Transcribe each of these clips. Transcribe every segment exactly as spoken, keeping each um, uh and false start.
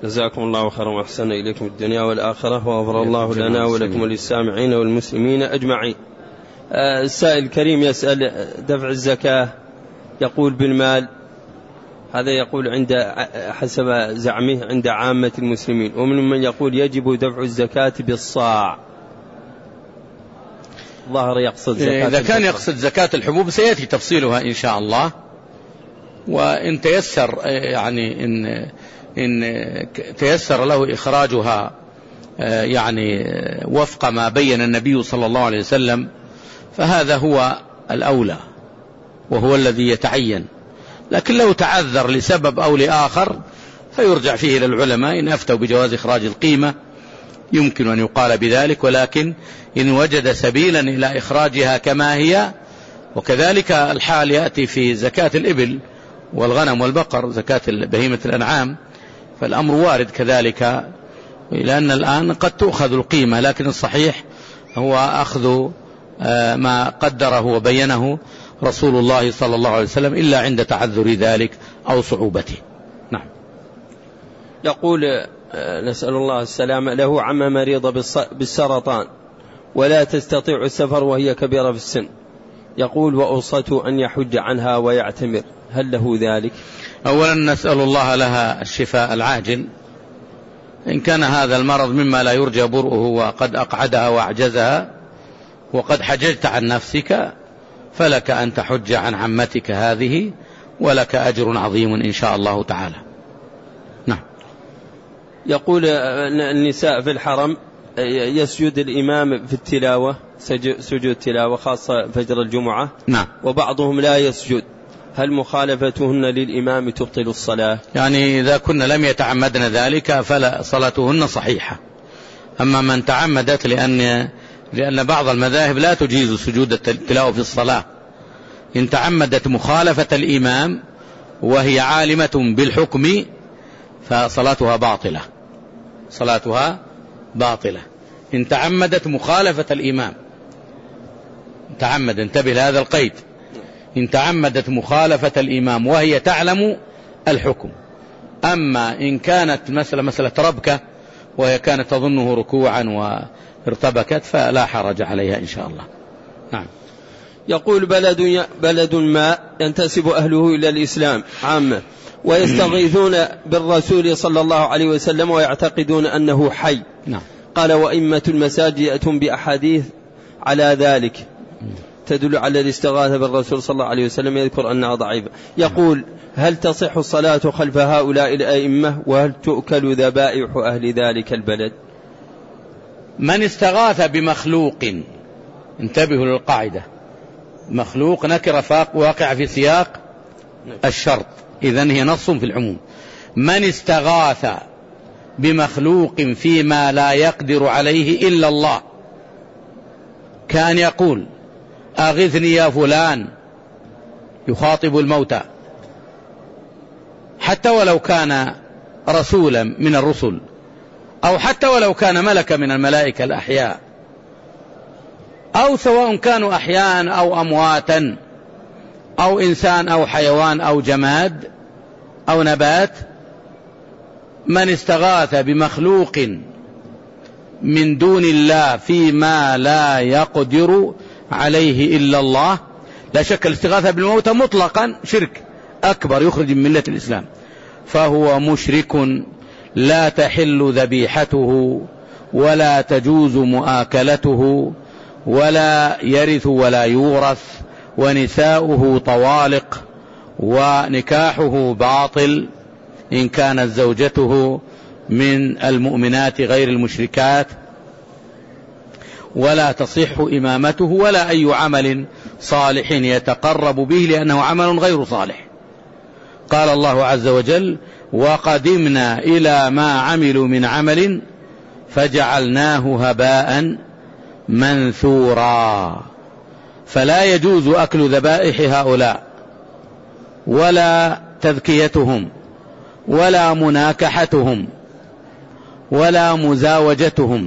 جزاكم الله خيرا وأحسن إليكم الدنيا والآخرة، وغفر الله لنا ولكم وللسامعين والمسلمين أجمعين. السائل الكريم يسأل دفع الزكاة، يقول بالمال، هذا يقول عند حسب زعمه عند عامة المسلمين، ومن من يقول يجب دفع الزكاة بالصاع. ظاهر يقصد زكاة إذا كان يقصد زكاة الحبوب سيأتي تفصيلها إن شاء الله، وإن تيسر يعني إن إن تيسر له إخراجها يعني وفق ما بين النبي صلى الله عليه وسلم فهذا هو الأولى وهو الذي يتعين. لكن لو تعذر لسبب أو لآخر فيرجع فيه إلى العلماء، إن أفتوا بجواز إخراج القيمة يمكن أن يقال بذلك، ولكن إن وجد سبيلا إلى إخراجها كما هي. وكذلك الحال يأتي في زكاة الإبل والغنم والبقر، زكاة بهيمة الأنعام، فالأمر وارد كذلك، لأن الآن قد تؤخذ القيمة، لكن الصحيح هو أخذ ما قدره وبينه رسول الله صلى الله عليه وسلم، إلا عند تعذر ذلك أو صعوبته. نعم. يقول نسأل الله السلامة، له عمة مريضة بالسرطان ولا تستطيع السفر وهي كبيرة في السن، يقول وأوصته أن يحج عنها ويعتمر، هل له ذلك؟ أولا نسأل الله لها الشفاء العاجل. إن كان هذا المرض مما لا يرجى برؤه وقد أقعدها وأعجزها وقد حججت عن نفسك، فلك أن تحج عن عمتك هذه، ولك أجر عظيم إن شاء الله تعالى. نعم. يقول النساء في الحرم يسجد الإمام في التلاوة سجود تلاوة خاصة فجر الجمعة، نعم، وبعضهم لا يسجد، هل مخالفتهن للإمام تبطل الصلاة؟ يعني إذا كن لم يتعمدن ذلك فلا صلاتهن صحيحة. أما من تعمدت، لأن لأن بعض المذاهب لا تجيز سجود التلاوة في الصلاة، إن تعمدت مخالفة الإمام وهي عالمة بالحكم فصلاتها باطلة، صلاتها باطلة. إن تعمدت مخالفة الإمام، تعمد، انتبه لهذا القيد، إن تعمدت مخالفة الإمام وهي تعلم الحكم. أما إن كانت مسألة مسألة ربكة وهي كانت تظنه ركوعا وارتبكت فلا حرج عليها إن شاء الله. نعم. يقول بلد بلد ما ينتسب أهله إلى الإسلام عامة، ويستغيثون بالرسول صلى الله عليه وسلم ويعتقدون أنه حي. نعم. قال وإمة المساجد يأتون بأحاديث على ذلك تدل على الاستغاثة بالرسول صلى الله عليه وسلم، يذكر أنها ضعيفة. يقول هل تصح الصلاة خلف هؤلاء الأئمة، وهل تؤكل ذبائح أهل ذلك البلد؟ من استغاث بمخلوق، انتبهوا للقاعدة، مخلوق نكرة فاق واقع في سياق الشرط، إذن هي نص في العموم. من استغاث بمخلوق فيما لا يقدر عليه إلا الله، كان يقول أغثني يا فلان، يخاطب الموتى، حتى ولو كان رسولا من الرسل، أو حتى ولو كان ملكا من الملائكة الأحياء، أو سواء كانوا أحياء أو أمواتا، أو إنسان أو حيوان أو جماد أو نبات. من استغاث بمخلوق من دون الله فيما لا يقدر عليه إلا الله، لا شك الاستغاثة بالموتى مطلقا شرك أكبر يخرج من ملة الإسلام، فهو مشرك لا تحل ذبيحته ولا تجوز مؤاكلته ولا يرث ولا يورث، ونساؤه طوالق، ونكاحه باطل إن كانت زوجته من المؤمنات غير المشركات، ولا تصح إمامته ولا أي عمل صالح يتقرب به لأنه عمل غير صالح. قال الله عز وجل وقدمنا إلى ما عملوا من عمل فجعلناه هباء منثورا. فلا يجوز أكل ذبائح هؤلاء ولا تذكيتهم ولا مناكحتهم ولا مزاوجتهم،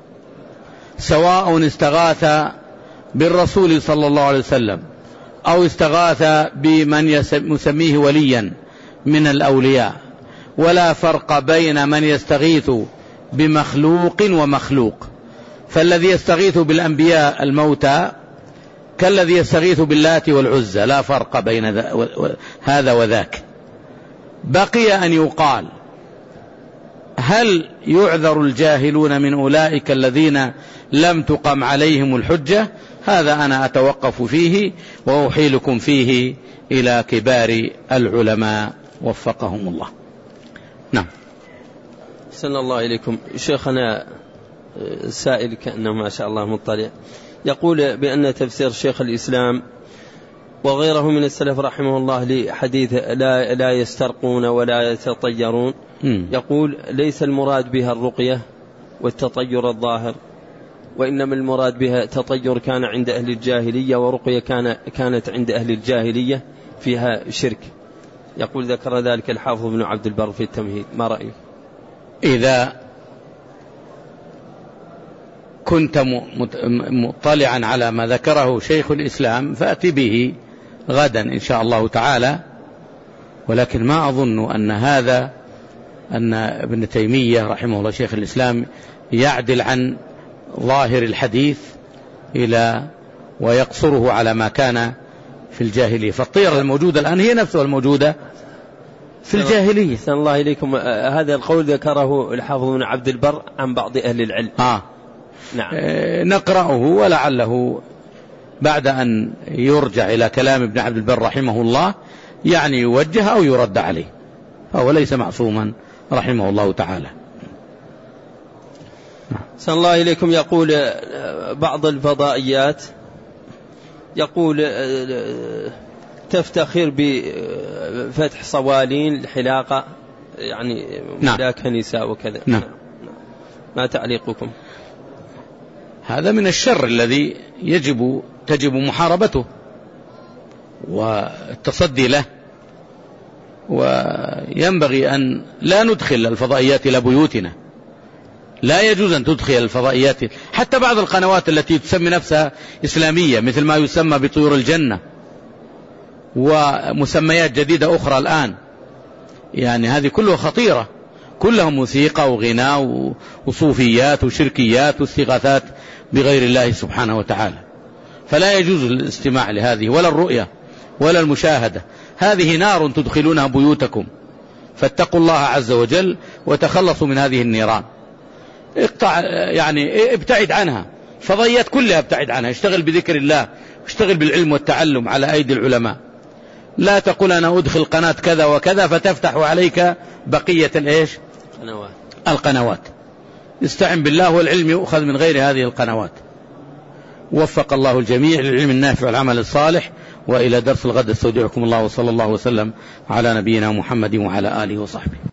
سواء استغاث بالرسول صلى الله عليه وسلم أو استغاث بمن يسميه وليا من الأولياء، ولا فرق بين من يستغيث بمخلوق ومخلوق، فالذي يستغيث بالأنبياء الموتى كالذي يستغيث باللات والعزى، لا فرق بين هذا وذاك. بقي أن يقال هل يعذر الجاهلون من أولئك الذين لم تقم عليهم الحجة؟ هذا أنا أتوقف فيه وأحيلكم فيه إلى كبار العلماء وفقهم الله. نعم. أحسن الله إليكم. شيخنا سائل كأنه ما شاء الله مطلع، يقول بأن تفسير شيخ الإسلام وغيره من السلف رحمه الله لحديث لا, لا يسترقون ولا يتطيرون، يقول ليس المراد بها الرقية والتطير الظاهر، وإنما المراد بها تطير كان عند أهل الجاهلية ورقية كان كانت عند أهل الجاهلية فيها شرك. يقول ذكر ذلك الحافظ ابن عبد البر في التمهيد، ما رأيه؟ إذا كنت مطلعا على ما ذكره شيخ الإسلام فأتي به غدا إن شاء الله تعالى، ولكن ما أظن أن هذا أن ابن تيمية رحمه الله شيخ الإسلام يعدل عن ظاهر الحديث إلى ويقصره على ما كان في الجاهلية، فالطيرة الموجودة الآن هي نفسها الموجودة في الجاهلية. أحسن الله إليكم. هذا القول ذكره الحافظ بن عبد البر عن بعض أهل العلم. آه. نعم. نقرأه ولعله بعد أن يرجع إلى كلام ابن عبد البر رحمه الله يعني يوجه أو يرد عليه، فهو ليس معصوما رحمه الله تعالى. أحسن الله إليكم. يقول بعض الفضائيات يقول تفتخر بفتح صوالين الحلاقة يعني ملاك نساء وكذا. نعم. ما تعليقكم؟ هذا من الشر الذي يجب تجب محاربته والتصدي له، وينبغي أن لا ندخل الفضائيات إلى بيوتنا، لا يجوز أن تدخل الفضائيات حتى بعض القنوات التي تسمي نفسها إسلامية مثل ما يسمى بطيور الجنة ومسميات جديدة أخرى الآن، يعني هذه كلها خطيرة، كلها موسيقى وغناء وصوفيات وشركيات واستغاثات بغير الله سبحانه وتعالى، فلا يجوز الاستماع لهذه ولا الرؤية ولا المشاهدة. هذه نار تدخلونها بيوتكم، فاتقوا الله عز وجل وتخلصوا من هذه النيران. اقطع يعني ابتعد عنها، فضيات كلها ابتعد عنها، اشتغل بذكر الله، اشتغل بالعلم والتعلم على أيدي العلماء. لا تقول أنا أدخل قناة كذا وكذا فتفتح عليك بقية الإيش قنوات. القنوات. استعن بالله والعلم يؤخذ من غير هذه القنوات. وفق الله الجميع للعلم النافع والعمل الصالح. وإلى درس الغد استودعكم الله، وصلى الله وسلم على نبينا محمد وعلى آله وصحبه.